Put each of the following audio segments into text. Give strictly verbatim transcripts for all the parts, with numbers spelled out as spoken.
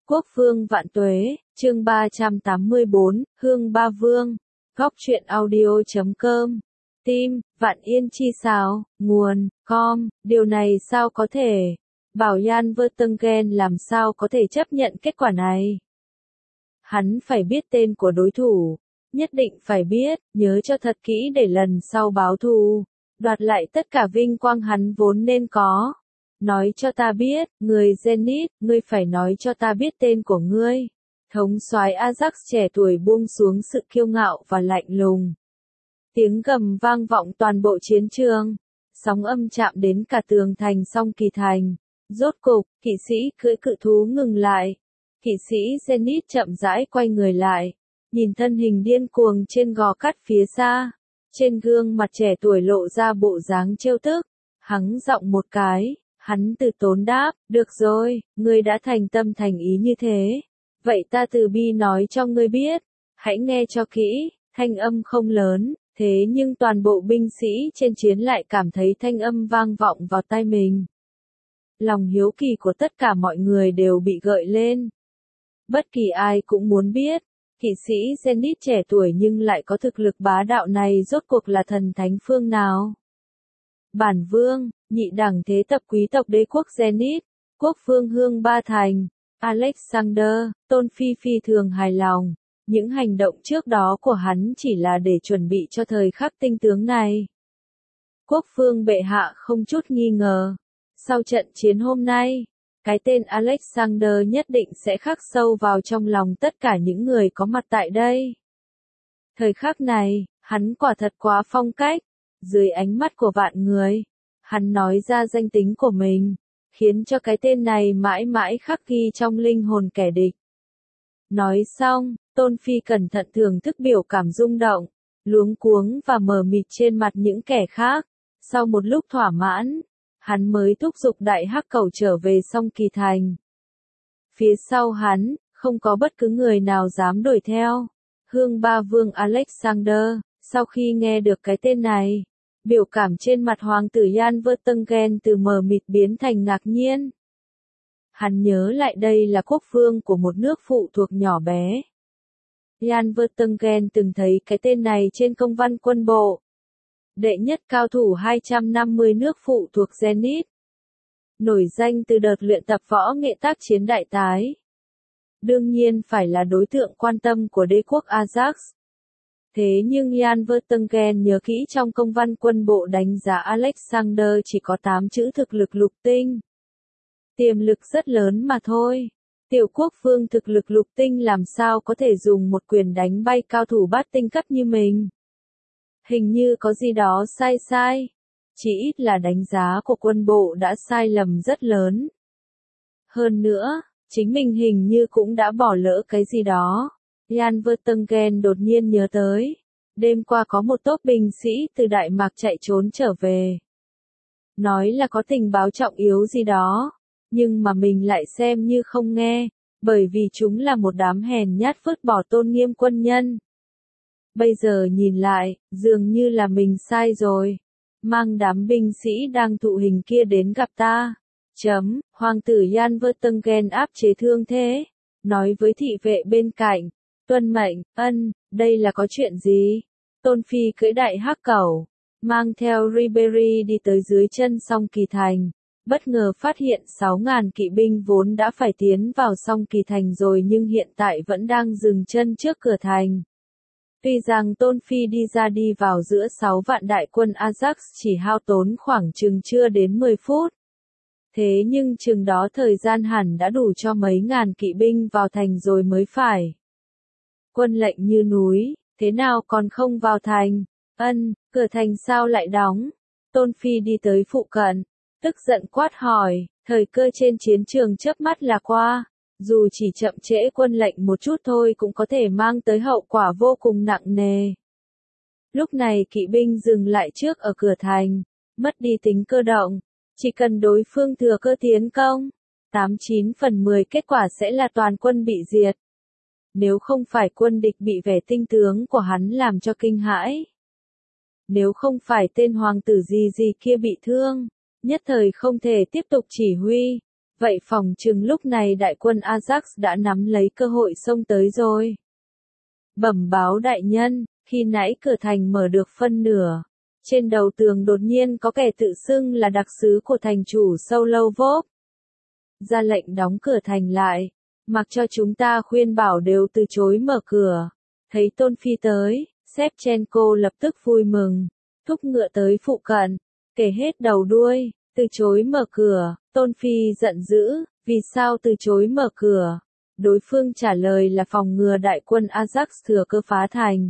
Quốc vương vạn tuế, chương ba trăm tám mươi bốn, Hương Ba Vương, góc truyện audio chấm com, tim, vạn yên chi sao, nguồn, com, điều này sao có thể, bảo Jan Vertonghen làm sao có thể chấp nhận kết quả này. Hắn phải biết tên của đối thủ, nhất định phải biết, nhớ cho thật kỹ để lần sau báo thù, đoạt lại tất cả vinh quang hắn vốn nên có. Nói cho ta biết, người Zenith, ngươi phải nói cho ta biết tên của ngươi. Thống soái Ajax trẻ tuổi buông xuống sự kiêu ngạo và lạnh lùng. Tiếng gầm vang vọng toàn bộ chiến trường. Sóng âm chạm đến cả tường thành Song Kỳ Thành. Rốt cục, kỵ sĩ cưỡi cự thú ngừng lại. Kỵ sĩ Zenith chậm rãi quay người lại. Nhìn thân hình điên cuồng trên gò cắt phía xa. Trên gương mặt trẻ tuổi lộ ra bộ dáng trêu tức. Hắng giọng một cái. Hắn từ tốn đáp, được rồi, ngươi đã thành tâm thành ý như thế. Vậy ta từ bi nói cho ngươi biết, hãy nghe cho kỹ, thanh âm không lớn, thế nhưng toàn bộ binh sĩ trên chiến lại cảm thấy thanh âm vang vọng vào tai mình. Lòng hiếu kỳ của tất cả mọi người đều bị gợi lên. Bất kỳ ai cũng muốn biết, kỵ sĩ Zenith trẻ tuổi nhưng lại có thực lực bá đạo này rốt cuộc là thần thánh phương nào? Bản vương, nhị đẳng thế tập quý tộc đế quốc Zenith, quốc vương Hương Ba Thành, Alexander, Tôn Phi phi thường hài lòng. Những hành động trước đó của hắn chỉ là để chuẩn bị cho thời khắc tinh tướng này. Quốc vương bệ hạ không chút nghi ngờ. Sau trận chiến hôm nay, cái tên Alexander nhất định sẽ khắc sâu vào trong lòng tất cả những người có mặt tại đây. Thời khắc này, hắn quả thật quá phong cách. Dưới ánh mắt của vạn người, hắn nói ra danh tính của mình, khiến cho cái tên này mãi mãi khắc ghi trong linh hồn kẻ địch. Nói xong, Tôn Phi cẩn thận thưởng thức biểu cảm rung động, luống cuống và mờ mịt trên mặt những kẻ khác. Sau một lúc thỏa mãn, hắn mới thúc giục đại hắc cầu trở về Song Kỳ Thành. Phía sau hắn, không có bất cứ người nào dám đuổi theo. Hương Ba Vương Alexander, sau khi nghe được cái tên này, biểu cảm trên mặt hoàng tử Jan Vertonghen từ mờ mịt biến thành ngạc nhiên. Hắn nhớ lại đây là quốc vương của một nước phụ thuộc nhỏ bé. Jan Vertonghen từng thấy cái tên này trên công văn quân bộ. Đệ nhất cao thủ hai trăm năm mươi nước phụ thuộc Zenith. Nổi danh từ đợt luyện tập võ nghệ tác chiến đại tái. Đương nhiên phải là đối tượng quan tâm của đế quốc Ajax. Thế nhưng Jan Vertonghen nhớ kỹ trong công văn quân bộ đánh giá Alexander chỉ có tám chữ thực lực lục tinh. Tiềm lực rất lớn mà thôi. Tiểu quốc vương thực lực lục tinh làm sao có thể dùng một quyền đánh bay cao thủ bát tinh cấp như mình. Hình như có gì đó sai sai. Chỉ ít là đánh giá của quân bộ đã sai lầm rất lớn. Hơn nữa, chính mình hình như cũng đã bỏ lỡ cái gì đó. Jan Vertonghen đột nhiên nhớ tới, đêm qua có một tốp binh sĩ từ Đại Mạc chạy trốn trở về. Nói là có tình báo trọng yếu gì đó, nhưng mà mình lại xem như không nghe, bởi vì chúng là một đám hèn nhát vứt bỏ tôn nghiêm quân nhân. Bây giờ nhìn lại, dường như là mình sai rồi. Mang đám binh sĩ đang thụ hình kia đến gặp ta. Chấm, hoàng tử Jan Vertonghen áp chế thương thế, nói với thị vệ bên cạnh. Tuân mệnh, ân, đây là có chuyện gì? Tôn Phi cưỡi đại hắc cẩu, mang theo Ribery đi tới dưới chân Song Kỳ Thành, bất ngờ phát hiện sáu nghìn kỵ binh vốn đã phải tiến vào Song Kỳ Thành rồi nhưng hiện tại vẫn đang dừng chân trước cửa thành. Tuy rằng Tôn Phi đi ra đi vào giữa sáu vạn đại quân Ajax chỉ hao tốn khoảng chừng chưa đến mười phút. Thế nhưng chừng đó thời gian hẳn đã đủ cho mấy ngàn kỵ binh vào thành rồi mới phải. Quân lệnh như núi, thế nào còn không vào thành? Ân, cửa thành sao lại đóng? Tôn Phi đi tới phụ cận, tức giận quát hỏi, thời cơ trên chiến trường chớp mắt là qua, dù chỉ chậm trễ quân lệnh một chút thôi cũng có thể mang tới hậu quả vô cùng nặng nề. Lúc này kỵ binh dừng lại trước ở cửa thành, mất đi tính cơ động, chỉ cần đối phương thừa cơ tiến công, tám chín phần mười kết quả sẽ là toàn quân bị diệt. Nếu không phải quân địch bị vẻ tinh tướng của hắn làm cho kinh hãi. Nếu không phải tên hoàng tử gì gì kia bị thương, nhất thời không thể tiếp tục chỉ huy. Vậy phòng chừng lúc này đại quân Ajax đã nắm lấy cơ hội xông tới rồi. Bẩm báo đại nhân, khi nãy cửa thành mở được phân nửa. Trên đầu tường đột nhiên có kẻ tự xưng là đặc sứ của thành chủ Solovov. Ra lệnh đóng cửa thành lại, mặc cho chúng ta khuyên bảo đều từ chối mở cửa. Thấy Tôn Phi tới, Shevchenko lập tức vui mừng, thúc ngựa tới phụ cận, kể hết đầu đuôi, từ chối mở cửa. Tôn Phi giận dữ, vì sao từ chối mở cửa? Đối phương trả lời là phòng ngừa đại quân Ajax thừa cơ phá thành.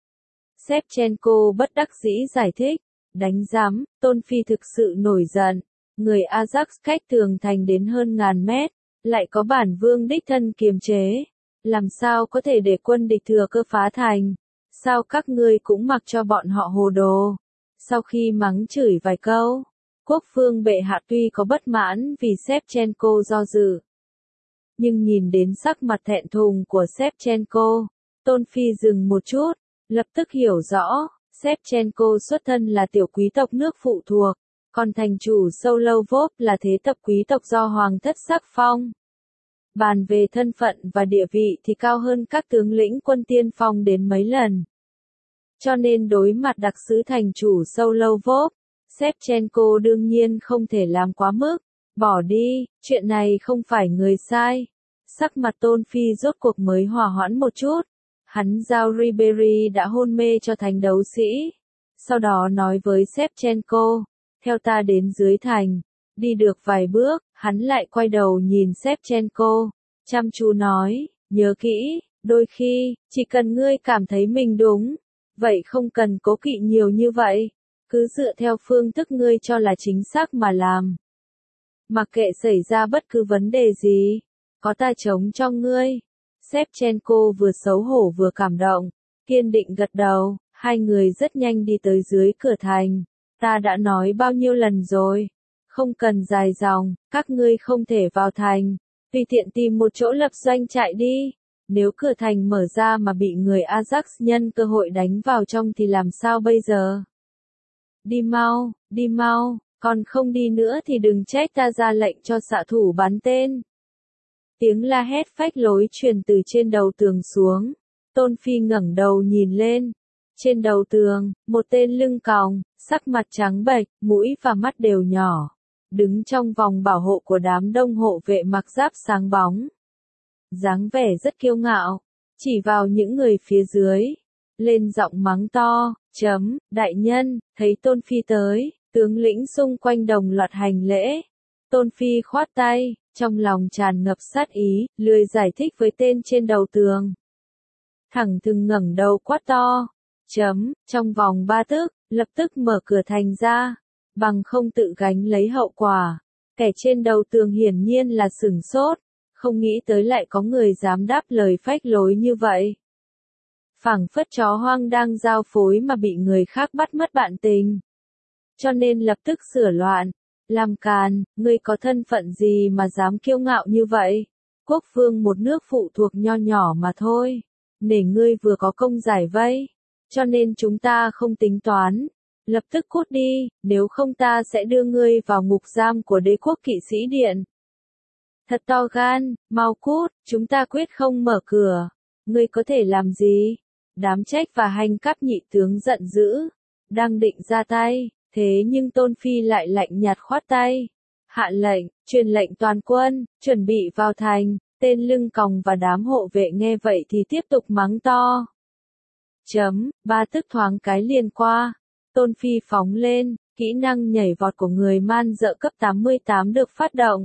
Shevchenko bất đắc dĩ giải thích, đánh giám, Tôn Phi thực sự nổi giận. Người Ajax cách tường thành đến hơn ngàn mét, lại có bản vương đích thân kiềm chế. Làm sao có thể để quân địch thừa cơ phá thành? Sao các ngươi cũng mặc cho bọn họ hồ đồ? Sau khi mắng chửi vài câu, quốc vương bệ hạ tuy có bất mãn vì Shevchenko do dự. Nhưng nhìn đến sắc mặt thẹn thùng của Shevchenko, Tôn Phi dừng một chút, lập tức hiểu rõ, Shevchenko xuất thân là tiểu quý tộc nước phụ thuộc, còn thành chủ Solovov là thế tập quý tộc do hoàng thất sắc phong. Bàn về thân phận và địa vị thì cao hơn các tướng lĩnh quân tiên phong đến mấy lần. Cho nên đối mặt đặc sứ thành chủ Solovov, Shevchenko đương nhiên không thể làm quá mức. Bỏ đi, chuyện này không phải người sai. Sắc mặt Tôn Phi rốt cuộc mới hòa hoãn một chút. Hắn giao Ribery đã hôn mê cho thành đấu sĩ. Sau đó nói với Shevchenko, theo ta đến dưới thành. Đi được vài bước, hắn lại quay đầu nhìn Shevchenko, chăm chú nói, nhớ kỹ, đôi khi, chỉ cần ngươi cảm thấy mình đúng, vậy không cần cố kỵ nhiều như vậy, cứ dựa theo phương thức ngươi cho là chính xác mà làm. Mặc kệ xảy ra bất cứ vấn đề gì, có ta chống cho ngươi. Shevchenko vừa xấu hổ vừa cảm động, kiên định gật đầu, hai người rất nhanh đi tới dưới cửa thành. Ta đã nói bao nhiêu lần rồi, không cần dài dòng, các ngươi không thể vào thành, tùy tiện tìm một chỗ lập doanh trại đi. Nếu cửa thành mở ra mà bị người Ajax nhân cơ hội đánh vào trong thì làm sao bây giờ? Đi mau, đi mau, còn không đi nữa thì đừng trách ta ra lệnh cho xạ thủ bắn tên. Tiếng la hét phách lối truyền từ trên đầu tường xuống. Tôn Phi ngẩng đầu nhìn lên. Trên đầu tường, một tên lưng còng, sắc mặt trắng bệch, mũi và mắt đều nhỏ, đứng trong vòng bảo hộ của đám đông hộ vệ mặc giáp sáng bóng. Dáng vẻ rất kiêu ngạo, chỉ vào những người phía dưới, lên giọng mắng to, chấm, đại nhân, thấy Tôn Phi tới, tướng lĩnh xung quanh đồng loạt hành lễ. Tôn Phi khoát tay, trong lòng tràn ngập sát ý, lười giải thích với tên trên đầu tường. Thẳng thừng ngẩng đầu quát to, chấm, trong vòng ba tức, lập tức mở cửa thành ra, bằng không tự gánh lấy hậu quả. Kẻ trên đầu tường hiển nhiên là sửng sốt, không nghĩ tới lại có người dám đáp lời phách lối như vậy. Phảng phất chó hoang đang giao phối mà bị người khác bắt mất bạn tình. Cho nên lập tức sửa loạn, làm càn, ngươi có thân phận gì mà dám kiêu ngạo như vậy? Quốc vương một nước phụ thuộc nho nhỏ mà thôi, để ngươi vừa có công giải vây, cho nên chúng ta không tính toán. Lập tức cút đi, nếu không ta sẽ đưa ngươi vào ngục giam của đế quốc kỵ sĩ điện. Thật to gan, mau cút, chúng ta quyết không mở cửa. Ngươi có thể làm gì? Đám trách và hành cấp nhị tướng giận dữ, đang định ra tay, thế nhưng Tôn Phi lại lạnh nhạt khoát tay. Hạ lệnh, truyền lệnh toàn quân, chuẩn bị vào thành. Tên lưng còng và đám hộ vệ nghe vậy thì tiếp tục mắng to. Chấm, ba tức thoáng cái liền qua. Tôn Phi phóng lên, kỹ năng nhảy vọt của người man dợ cấp tám mươi tám được phát động.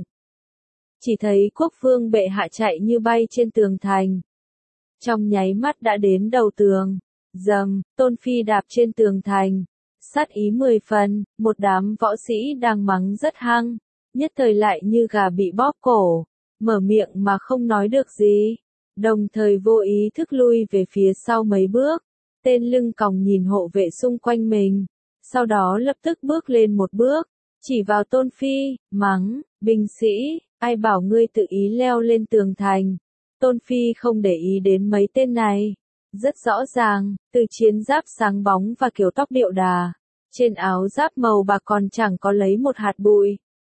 Chỉ thấy quốc vương bệ hạ chạy như bay trên tường thành. Trong nháy mắt đã đến đầu tường. Dầm, Tôn Phi đạp trên tường thành. Sát ý mười phần, một đám võ sĩ đang mắng rất hăng. Nhất thời lại như gà bị bóp cổ. Mở miệng mà không nói được gì. Đồng thời vô ý thức lui về phía sau mấy bước. Tên lưng còng nhìn hộ vệ xung quanh mình. Sau đó lập tức bước lên một bước. Chỉ vào Tôn Phi, mắng, binh sĩ, ai bảo ngươi tự ý leo lên tường thành. Tôn Phi không để ý đến mấy tên này. Rất rõ ràng, từ chiến giáp sáng bóng và kiểu tóc điệu đà. Trên áo giáp màu bạc còn chẳng có lấy một hạt bụi.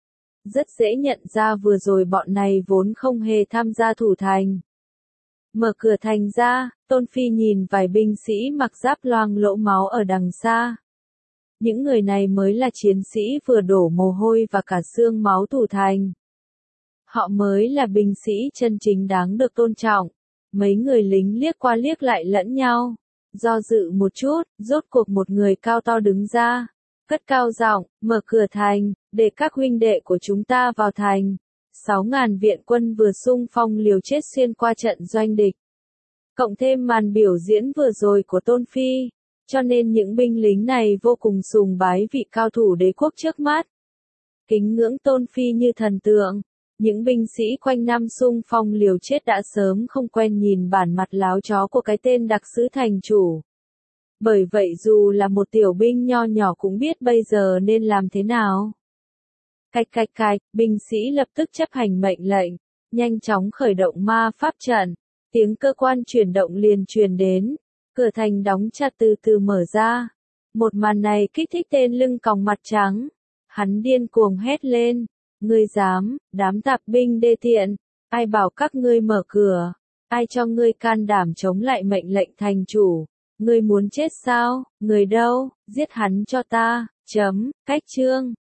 rất dễ nhận ra vừa rồi bọn này vốn không hề tham gia thủ thành. Mở cửa thành ra, Tôn Phi nhìn vài binh sĩ mặc giáp loang lỗ máu ở đằng xa. Những người này mới là chiến sĩ vừa đổ mồ hôi và cả xương máu thủ thành. Họ mới là binh sĩ chân chính đáng được tôn trọng. Mấy người lính liếc qua liếc lại lẫn nhau. Do dự một chút, rốt cuộc một người cao to đứng ra. Cất cao giọng, mở cửa thành, để các huynh đệ của chúng ta vào thành. Sáu ngàn viện quân vừa xung phong liều chết xuyên qua trận doanh địch. Cộng thêm màn biểu diễn vừa rồi của Tôn Phi. Cho nên những binh lính này vô cùng sùng bái vị cao thủ đế quốc trước mắt. Kính ngưỡng Tôn Phi như thần tượng. Những binh sĩ quanh năm xung phong liều chết đã sớm không quen nhìn bản mặt láo chó của cái tên đặc sứ thành chủ. Bởi vậy dù là một tiểu binh nho nhỏ cũng biết bây giờ nên làm thế nào. Cạch cạch cạch, binh sĩ lập tức chấp hành mệnh lệnh, nhanh chóng khởi động ma pháp trận. Tiếng cơ quan chuyển động liền truyền đến, cửa thành đóng chặt từ từ mở ra. Một màn này kích thích tên lưng còng mặt trắng. Hắn điên cuồng hét lên, ngươi dám, đám tạp binh đê tiện, ai bảo các ngươi mở cửa, ai cho ngươi can đảm chống lại mệnh lệnh thành chủ, ngươi muốn chết sao, người đâu, giết hắn cho ta, chấm, cách chương.